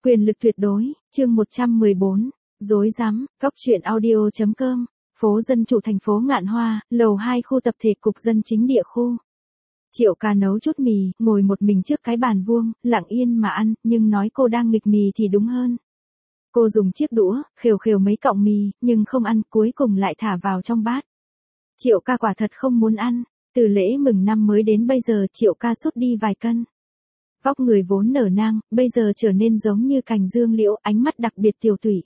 Quyền lực tuyệt đối, chương 114, rối rắm, Cóc truyện audio.com, phố Dân Chủ thành phố Ngạn Hoa, lầu 2 khu tập thể cục dân chính địa khu. Triệu Ca nấu chút mì, ngồi một mình trước cái bàn vuông, lặng yên mà ăn, nhưng nói cô đang nghịch mì thì đúng hơn. Cô dùng chiếc đũa, khều khều mấy cọng mì, nhưng không ăn, cuối cùng lại thả vào trong bát. Triệu Ca quả thật không muốn ăn, từ lễ mừng năm mới đến bây giờ Triệu Ca sút đi vài cân. Vóc người vốn nở nang, bây giờ trở nên giống như cành dương liễu, ánh mắt đặc biệt tiểu tụy.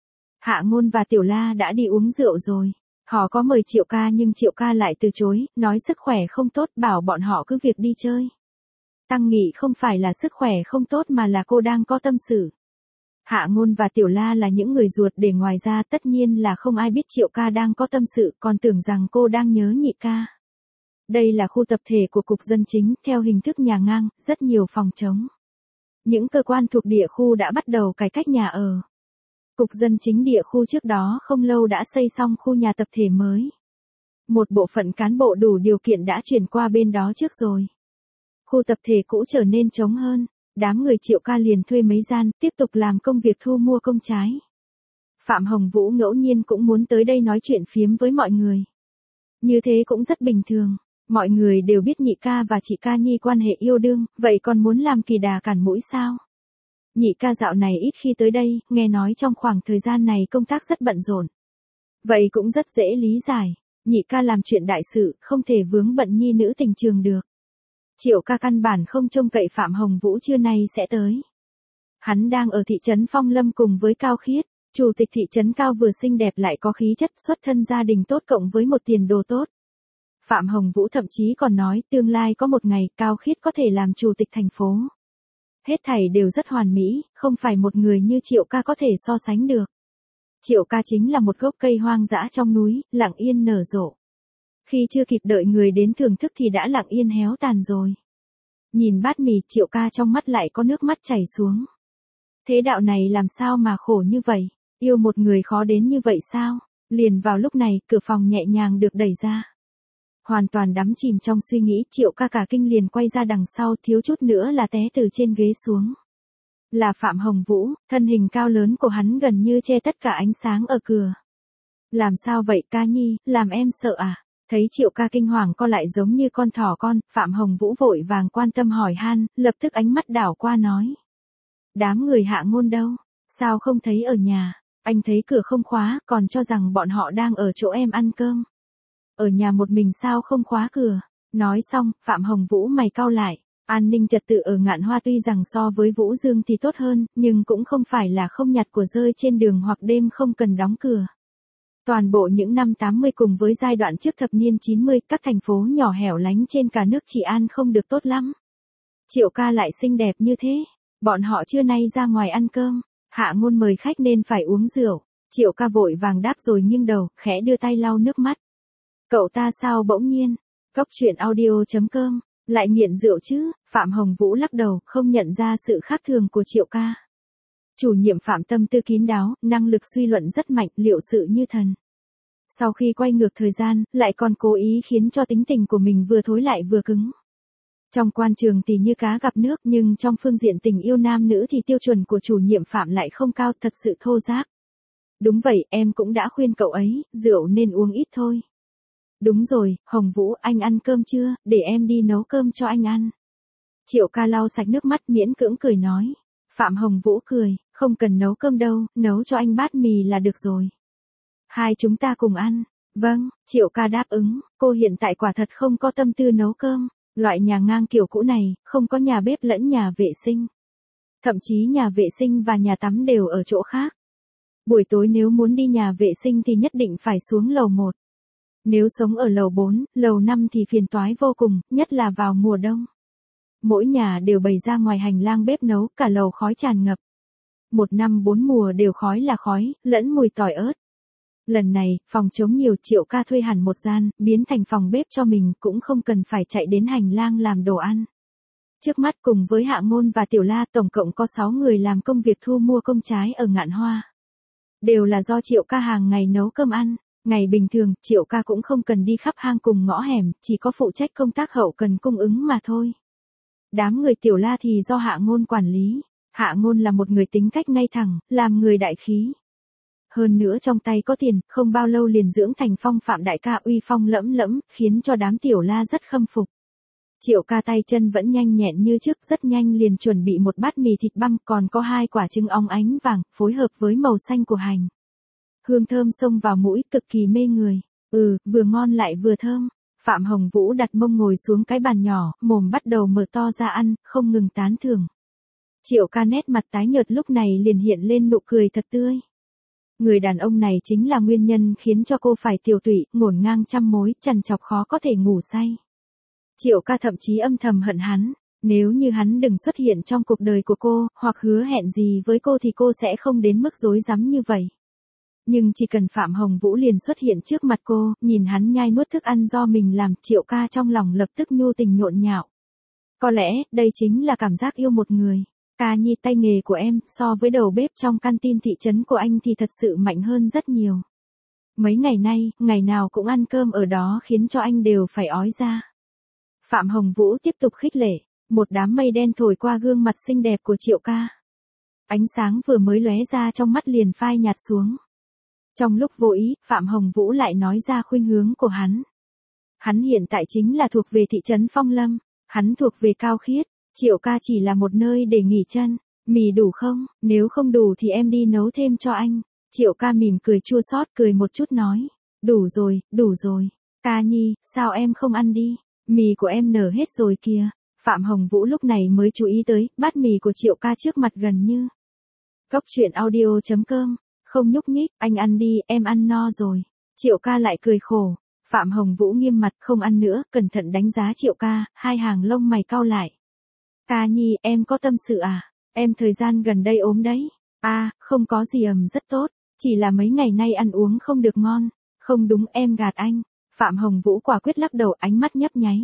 Hạ Ngôn và Tiểu La đã đi uống rượu rồi. Họ có mời Triệu Ca nhưng Triệu Ca lại từ chối, nói sức khỏe không tốt, bảo bọn họ cứ việc đi chơi. Tăng Nghị không phải là sức khỏe không tốt mà là cô đang có tâm sự. Hạ Ngôn và Tiểu La là những người ruột, để ngoài ra tất nhiên là không ai biết Triệu Ca đang có tâm sự, còn tưởng rằng cô đang nhớ Nhị Ca. Đây là khu tập thể của cục dân chính, theo hình thức nhà ngang, rất nhiều phòng trống. Những cơ quan thuộc địa khu đã bắt đầu cải cách nhà ở. Cục dân chính địa khu trước đó không lâu đã xây xong khu nhà tập thể mới. Một bộ phận cán bộ đủ điều kiện đã chuyển qua bên đó trước rồi. Khu tập thể cũ trở nên trống hơn, đám người Triệu Ca liền thuê mấy gian, tiếp tục làm công việc thu mua công trái. Phạm Hồng Vũ ngẫu nhiên cũng muốn tới đây nói chuyện phiếm với mọi người. Như thế cũng rất bình thường. Mọi người đều biết Nhị Ca và chị Ca Nhi quan hệ yêu đương, vậy còn muốn làm kỳ đà cản mũi sao? Nhị Ca dạo này ít khi tới đây, nghe nói trong khoảng thời gian này công tác rất bận rộn. Vậy cũng rất dễ lý giải, Nhị Ca làm chuyện đại sự, không thể vướng bận nhi nữ tình trường được. Triệu Ca căn bản không trông cậy Phạm Hồng Vũ trưa nay sẽ tới. Hắn đang ở thị trấn Phong Lâm cùng với Cao Khiết, chủ tịch thị trấn Cao vừa xinh đẹp lại có khí chất, xuất thân gia đình tốt cộng với một tiền đồ tốt. Phạm Hồng Vũ thậm chí còn nói tương lai có một ngày Cao Khiết có thể làm chủ tịch thành phố. Hết thảy đều rất hoàn mỹ, không phải một người như Triệu Ca có thể so sánh được. Triệu Ca chính là một gốc cây hoang dã trong núi, lặng yên nở rộ. Khi chưa kịp đợi người đến thưởng thức thì đã lặng yên héo tàn rồi. Nhìn bát mì, Triệu Ca trong mắt lại có nước mắt chảy xuống. Thế đạo này làm sao mà khổ như vậy, yêu một người khó đến như vậy sao? Liền vào lúc này, cửa phòng nhẹ nhàng được đẩy ra. Hoàn toàn đắm chìm trong suy nghĩ, Triệu Ca cả kinh liền quay ra đằng sau, thiếu chút nữa là té từ trên ghế xuống. Là Phạm Hồng Vũ, thân hình cao lớn của hắn gần như che tất cả ánh sáng ở cửa. Làm sao vậy Ca Nhi, làm em sợ à? Thấy Triệu Ca kinh hoàng co lại giống như con thỏ con, Phạm Hồng Vũ vội vàng quan tâm hỏi han, lập tức ánh mắt đảo qua nói. Đám người Hạ Ngôn đâu? Sao không thấy ở nhà? Anh thấy cửa không khóa, còn cho rằng bọn họ đang ở chỗ em ăn cơm. Ở nhà một mình sao không khóa cửa? Nói xong, Phạm Hồng Vũ mày cau lại. An ninh trật tự ở Ngạn Hoa tuy rằng so với Vũ Dương thì tốt hơn, nhưng cũng không phải là không nhặt của rơi trên đường hoặc đêm không cần đóng cửa. Toàn bộ những năm 80 cùng với giai đoạn trước thập niên 90, các thành phố nhỏ hẻo lánh trên cả nước trị an không được tốt lắm. Triệu Ca lại xinh đẹp như thế, bọn họ trưa nay ra ngoài ăn cơm, Hạ Ngôn mời khách nên phải uống rượu. Triệu Ca vội vàng đáp rồi nghiêng đầu, khẽ đưa tay lau nước mắt. Cậu ta sao bỗng nhiên, Cóc truyện audio.com, lại nghiện rượu chứ? Phạm Hồng Vũ lắc đầu, không nhận ra sự khác thường của Triệu Ca. Chủ nhiệm Phạm tâm tư kín đáo, năng lực suy luận rất mạnh, liệu sự như thần. Sau khi quay ngược thời gian, lại còn cố ý khiến cho tính tình của mình vừa thối lại vừa cứng. Trong quan trường thì như cá gặp nước, nhưng trong phương diện tình yêu nam nữ thì tiêu chuẩn của chủ nhiệm Phạm lại không cao, thật sự thô ráp. Đúng vậy, em cũng đã khuyên cậu ấy, rượu nên uống ít thôi. Đúng rồi, Hồng Vũ, anh ăn cơm chưa, để em đi nấu cơm cho anh ăn. Triệu Ca lau sạch nước mắt miễn cưỡng cười nói. Phạm Hồng Vũ cười, không cần nấu cơm đâu, nấu cho anh bát mì là được rồi. Hai chúng ta cùng ăn. Vâng, Triệu Ca đáp ứng, cô hiện tại quả thật không có tâm tư nấu cơm. Loại nhà ngang kiểu cũ này, không có nhà bếp lẫn nhà vệ sinh. Thậm chí nhà vệ sinh và nhà tắm đều ở chỗ khác. Buổi tối nếu muốn đi nhà vệ sinh thì nhất định phải xuống lầu 1. Nếu sống ở lầu 4, lầu 5 thì phiền toái vô cùng, nhất là vào mùa đông. Mỗi nhà đều bày ra ngoài hành lang bếp nấu, cả lầu khói tràn ngập. Một năm 4 mùa đều khói là khói, lẫn mùi tỏi ớt. Lần này, phòng trống nhiều, Triệu Ca thuê hẳn một gian, biến thành phòng bếp cho mình, cũng không cần phải chạy đến hành lang làm đồ ăn. Trước mắt cùng với Hạ Ngôn và Tiểu La tổng cộng có 6 người làm công việc thu mua công trái ở Ngạn Hoa. Đều là do Triệu Ca hàng ngày nấu cơm ăn. Ngày bình thường, Triệu Ca cũng không cần đi khắp hang cùng ngõ hẻm, chỉ có phụ trách công tác hậu cần cung ứng mà thôi. Đám người Tiểu La thì do Hạ Ngôn quản lý. Hạ Ngôn là một người tính cách ngay thẳng, làm người đại khí. Hơn nữa trong tay có tiền, không bao lâu liền dưỡng thành phong phạm đại ca uy phong lẫm lẫm, khiến cho đám tiểu la rất khâm phục. Triệu ca tay chân vẫn nhanh nhẹn như trước, rất nhanh liền chuẩn bị một bát mì thịt băm, còn có 2 quả trứng óng ánh vàng, phối hợp với màu xanh của hành. Hương thơm xông vào mũi, cực kỳ mê người. Vừa ngon lại vừa thơm. Phạm Hồng Vũ đặt mông ngồi xuống cái bàn nhỏ, mồm bắt đầu mở to ra ăn, không ngừng tán thưởng. Triệu ca nét mặt tái nhợt lúc này liền hiện lên nụ cười thật tươi. Người đàn ông này chính là nguyên nhân khiến cho cô phải tiểu tụy, ngổn ngang trăm mối, trằn trọc khó có thể ngủ say. Triệu ca thậm chí âm thầm hận hắn, nếu như hắn đừng xuất hiện trong cuộc đời của cô, hoặc hứa hẹn gì với cô thì cô sẽ không đến mức rối rắm như vậy. Nhưng chỉ cần Phạm Hồng Vũ liền xuất hiện trước mặt cô, nhìn hắn nhai nuốt thức ăn do mình làm, Triệu ca trong lòng lập tức nhu tình nhộn nhạo. Có lẽ, đây chính là cảm giác yêu một người. Ca Nhi, tay nghề của em, so với đầu bếp trong canteen thị trấn của anh thì thật sự mạnh hơn rất nhiều. Mấy ngày nay, ngày nào cũng ăn cơm ở đó khiến cho anh đều phải ói ra. Phạm Hồng Vũ tiếp tục khích lệ, một đám mây đen thổi qua gương mặt xinh đẹp của Triệu ca. Ánh sáng vừa mới lóe ra trong mắt liền phai nhạt xuống. Trong lúc vô ý, Phạm Hồng Vũ lại nói ra khuynh hướng của hắn. Hắn hiện tại chính là thuộc về thị trấn Phong Lâm, hắn thuộc về Cao Khiết, Triệu ca chỉ là một nơi để nghỉ chân. Mì đủ không? Nếu không đủ thì em đi nấu thêm cho anh. Triệu ca mỉm cười chua xót cười một chút nói. Đủ rồi. Ca Nhi, sao em không ăn đi? Mì của em nở hết rồi kìa. Phạm Hồng Vũ lúc này mới chú ý tới, bát mì của Triệu ca trước mặt gần như. Cốc truyện audio.com, không nhúc nhích, anh ăn đi, em ăn no rồi. Triệu ca lại cười khổ. Phạm Hồng Vũ nghiêm mặt, không ăn nữa, cẩn thận đánh giá Triệu ca, 2 hàng lông mày cau lại. Ca Nhi, em có tâm sự à? Em thời gian gần đây ốm đấy. Không có gì, rất tốt, chỉ là mấy ngày nay ăn uống không được ngon. Không đúng, em gạt anh. Phạm Hồng Vũ quả quyết lắc đầu, ánh mắt nhấp nháy.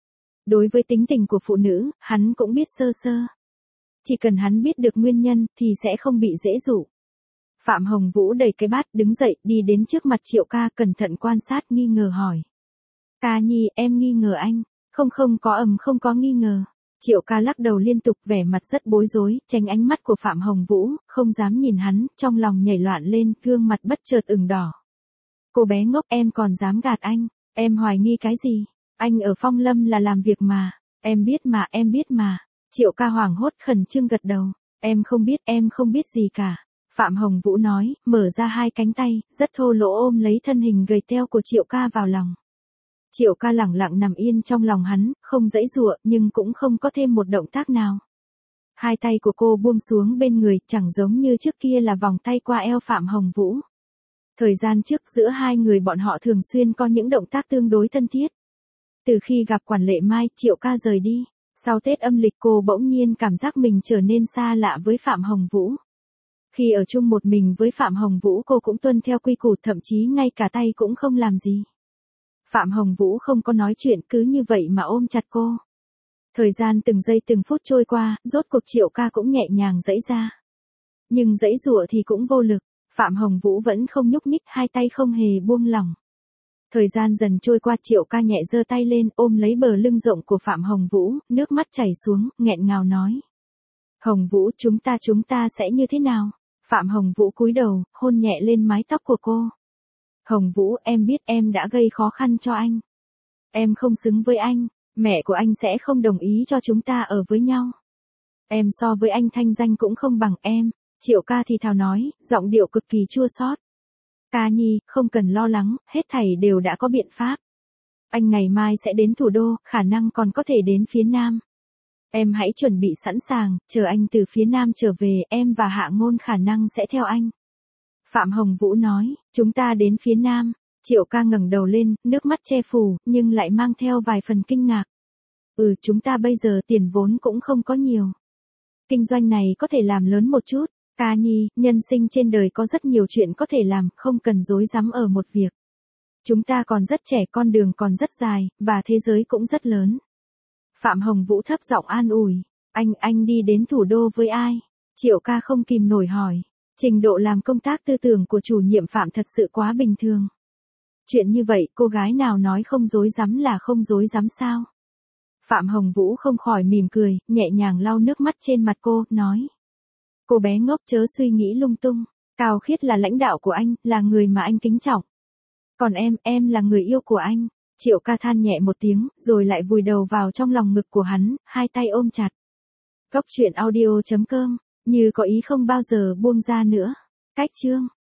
Đối với tính tình của phụ nữ, hắn cũng biết sơ sơ. Chỉ cần hắn biết được nguyên nhân thì sẽ không bị dễ dụ. Phạm Hồng Vũ đẩy cái bát đứng dậy đi đến trước mặt Triệu ca, cẩn thận quan sát, nghi ngờ hỏi. Ca Nhi, em nghi ngờ anh. Không có nghi ngờ. Triệu ca lắc đầu liên tục, vẻ mặt rất bối rối, tránh ánh mắt của Phạm Hồng Vũ, không dám nhìn hắn, trong lòng nhảy loạn lên, gương mặt bất chợt ửng đỏ. Cô bé ngốc, em còn dám gạt anh, em hoài nghi cái gì? Anh ở Phong Lâm là làm việc mà, em biết mà. Triệu ca hoảng hốt khẩn trương gật đầu, em không biết gì cả. Phạm Hồng Vũ nói, mở ra 2 cánh tay, rất thô lỗ ôm lấy thân hình gầy teo của Triệu ca vào lòng. Triệu ca lẳng lặng nằm yên trong lòng hắn, không giãy giụa, nhưng cũng không có thêm một động tác nào. 2 tay của cô buông xuống bên người, chẳng giống như trước kia là vòng tay qua eo Phạm Hồng Vũ. Thời gian trước giữa 2 người bọn họ thường xuyên có những động tác tương đối thân thiết. Từ khi gặp quản lệ Mai, Triệu ca rời đi, sau Tết âm lịch cô bỗng nhiên cảm giác mình trở nên xa lạ với Phạm Hồng Vũ. Khi ở chung một mình với Phạm Hồng Vũ cô cũng tuân theo quy củ, thậm chí ngay cả tay cũng không làm gì. Phạm Hồng Vũ không có nói chuyện, cứ như vậy mà ôm chặt cô. Thời gian từng giây từng phút trôi qua, rốt cuộc Triệu ca cũng nhẹ nhàng giãy ra. Nhưng giãy giụa thì cũng vô lực, Phạm Hồng Vũ vẫn không nhúc nhích, 2 tay không hề buông lỏng. Thời gian dần trôi qua, Triệu ca nhẹ giơ tay lên, ôm lấy bờ lưng rộng của Phạm Hồng Vũ, nước mắt chảy xuống, nghẹn ngào nói. Hồng Vũ, chúng ta sẽ như thế nào? Phạm Hồng Vũ cúi đầu, hôn nhẹ lên mái tóc của cô. Hồng Vũ, em biết em đã gây khó khăn cho anh. Em không xứng với anh, mẹ của anh sẽ không đồng ý cho chúng ta ở với nhau. Em so với anh thanh danh cũng không bằng em. Triệu ca thì thào nói, giọng điệu cực kỳ chua xót. Ca Nhi, không cần lo lắng, hết thảy đều đã có biện pháp. Anh ngày mai sẽ đến thủ đô, khả năng còn có thể đến phía Nam. Em hãy chuẩn bị sẵn sàng, chờ anh từ phía Nam trở về, em và Hạ Ngôn khả năng sẽ theo anh. Phạm Hồng Vũ nói, chúng ta đến phía Nam. Triệu ca ngẩng đầu lên, nước mắt che phủ, nhưng lại mang theo vài phần kinh ngạc. Chúng ta bây giờ tiền vốn cũng không có nhiều. Kinh doanh này có thể làm lớn một chút. Ca Nhi, nhân sinh trên đời có rất nhiều chuyện có thể làm, không cần rối rắm ở một việc. Chúng ta còn rất trẻ, con đường còn rất dài, và thế giới cũng rất lớn. Phạm Hồng Vũ thấp giọng an ủi. Anh đi đến thủ đô với ai? Triệu ca không kìm nổi hỏi. Trình độ làm công tác tư tưởng của chủ nhiệm Phạm thật sự quá bình thường. Chuyện như vậy, cô gái nào nói không dối rắm là không dối rắm sao? Phạm Hồng Vũ không khỏi mỉm cười, nhẹ nhàng lau nước mắt trên mặt cô, nói. Cô bé ngốc chớ suy nghĩ lung tung. Cao Khiết là lãnh đạo của anh, là người mà anh kính trọng. Còn em là người yêu của anh. Triệu ca than nhẹ một tiếng, rồi lại vùi đầu vào trong lòng ngực của hắn, hai tay ôm chặt. Cốc truyện audio.com, như có ý không bao giờ buông ra nữa. Cách chương